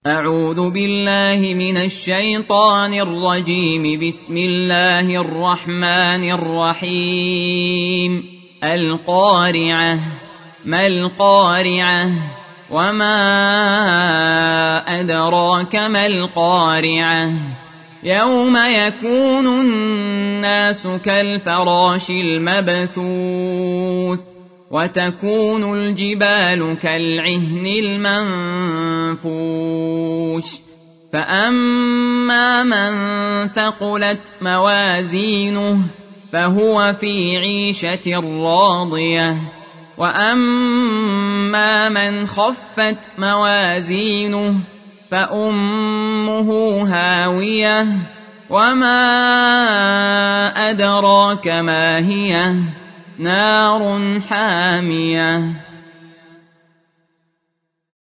أعوذ بالله من الشيطان الرجيم. بسم الله الرحمن الرحيم. القارعة. ما القارعة؟ وما أدراك ما القارعة؟ يوم يكون الناس كالفراش المبثوث وتكون الجبال كالعهن المنفوش. فأما من ثقلت موازينه فهو في عيشة راضية، وأما من خفت موازينه فأمه هاوية، وما أدراك ما هي؟ نار حامية.